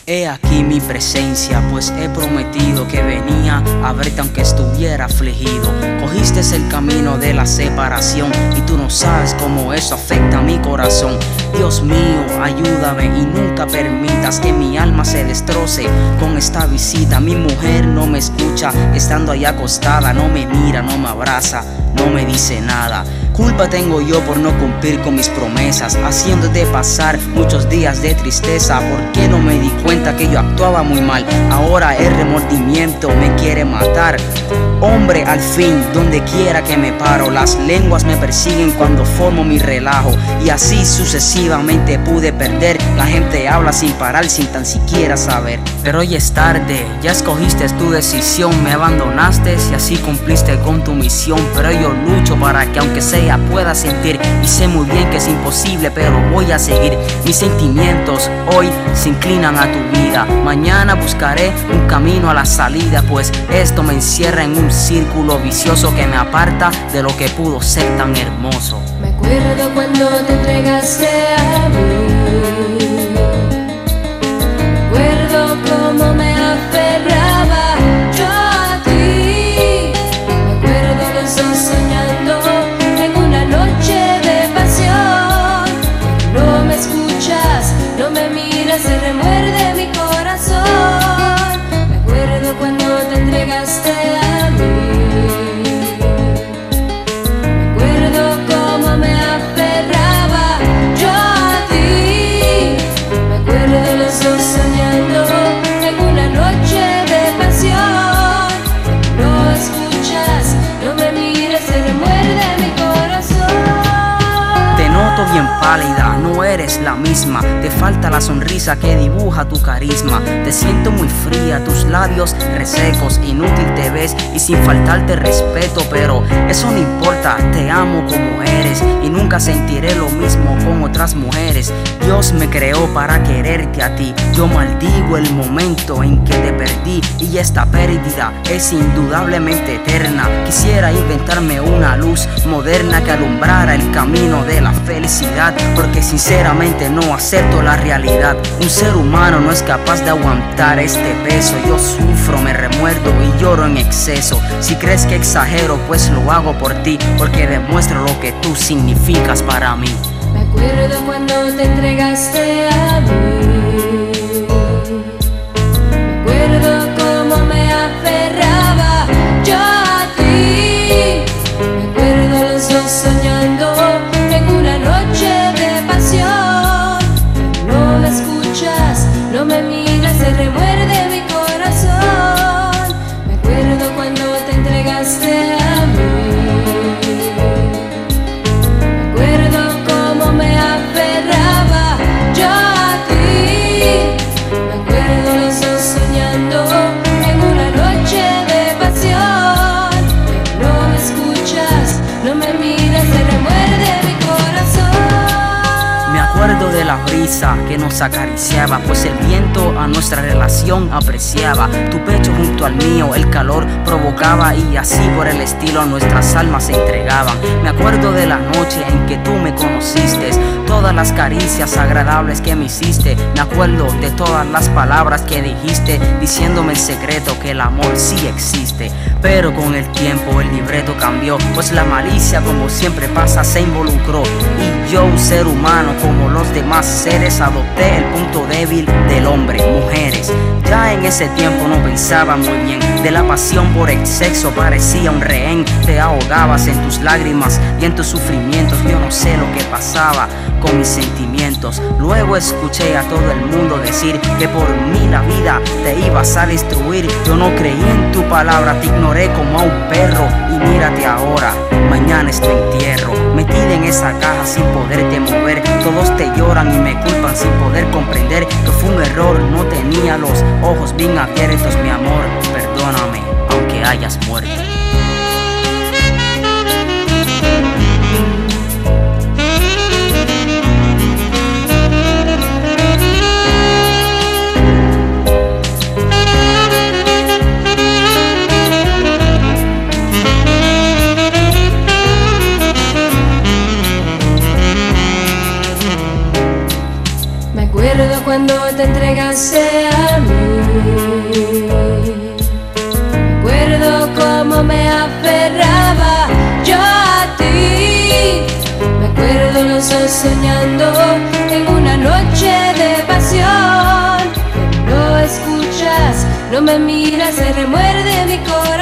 He aquí mi presencia, pues he prometido que venía a verte aunque estuviera afligido. Cogiste el camino de la separación y tú no sabes cómo eso afecta a mi corazón. Dios mío, ayúdame y nunca permitas que mi alma se destroce con esta visita. Mi mujer no me escucha, estando ahí acostada, no me mira, no me abraza, no me dice nada. Culpa tengo yo por no cumplir con mis promesas, haciéndote pasar muchos días de tristeza. ¿Por qué no me di cuenta que yo actuaba muy mal? Ahora el remordimiento me quiere matar. Hombre, al fin, donde quiera que me paro, las lenguas me persiguen cuando formo mi relajo. Y así sucesivamente pude perder. La gente habla sin parar, sin tan siquiera saber. Pero hoy es tarde, ya escogiste tu decisión. Me abandonaste y así cumpliste con tu misión. Pero yo lucho para que aunque sea pueda sentir. Y sé muy bien que es imposible, pero voy a seguir. Mis sentimientos hoy se inclinan a tu vida. Mañana buscaré un camino a la salida, pues esto me encierra en un círculo vicioso que me aparta de lo que pudo ser tan hermoso. Me acuerdo cuando te entregaste a mí. Recuerdo cómo me aferraba yo a ti. Me acuerdo los dos soñando en una noche de pasión. No me escuchas, no me miras, se remuerde mi corazón. Me acuerdo cuando te entregaste a mí. Bien pálida, no eres la misma. Te falta la sonrisa que dibuja tu carisma. Te siento muy fría, tus labios resecos. Inútil te ves y sin faltarte respeto, pero eso no importa, te amo como eres y nunca sentiré lo mismo con otras mujeres. Dios me creó para quererte a ti. Yo maldigo el momento en que te perdí y esta pérdida es indudablemente eterna. Quisiera inventarme una luz moderna que alumbrara el camino de la felicidad, porque sinceramente no acepto la realidad. Un ser humano no es capaz de aguantar este peso. Yo sufro, me remuerdo y lloro en exceso. Si crees que exagero, pues lo hago por ti, porque demuestro lo que tú significas para mí. Me acuerdo cuando te entregaste a mí. Me acuerdo cómo me aferraba yo a ti. Me acuerdo los dos soñando en una noche de pasión. No me escuchas, no me miras, se remuerde mi corazón. Me acuerdo cuando te entregaste a mí. Me acuerdo cómo me aferraba yo a ti. Me acuerdo los dos soñando en una noche de pasión. No me escuchas, no me miras, se remuerde mi corazón. Me acuerdo de la brisa que nos acariciaba, pues el viento a nuestra relación apreciaba. Tu pecho junto al mío el calor provocaba y así por el estilo nuestras almas se entregaban. Me acuerdo de la noche en que tú me conociste, todas las caricias agradables que me hiciste. Me acuerdo de todas las palabras que dijiste, diciéndome el secreto que el amor sí existe. Pero con el tiempo el libreto cambió, pues la malicia como siempre pasa se involucró. Y yo, un ser humano como los demás seres, adopté el punto débil del hombre, mujeres. Ya en ese tiempo no pensaba muy bien de la pasión por el sexo, parecía un rehén. Te ahogabas en tus lágrimas y en tus sufrimientos. Yo no sé lo que pasaba con mis sentimientos. Luego escuché a todo el mundo decir que por mí la vida te ibas a destruir. Yo no creí en tu palabra, te ignoré como a un perro. Y mírate ahora, mañana es tu entierro, metida en esa caja sin poderte mover. Todos te lloran y me culpan sin poder comprender que fue un error, no tenía los ojos bien abiertos. Mi amor, perdóname aunque hayas muerto. Me acuerdo cuando te entregaste llegaste a mí. Recuerdo cómo me aferraba yo a ti. Me acuerdo los dos soñando en una noche de pasión. No escuchas, no me miras, se remuerde mi corazón.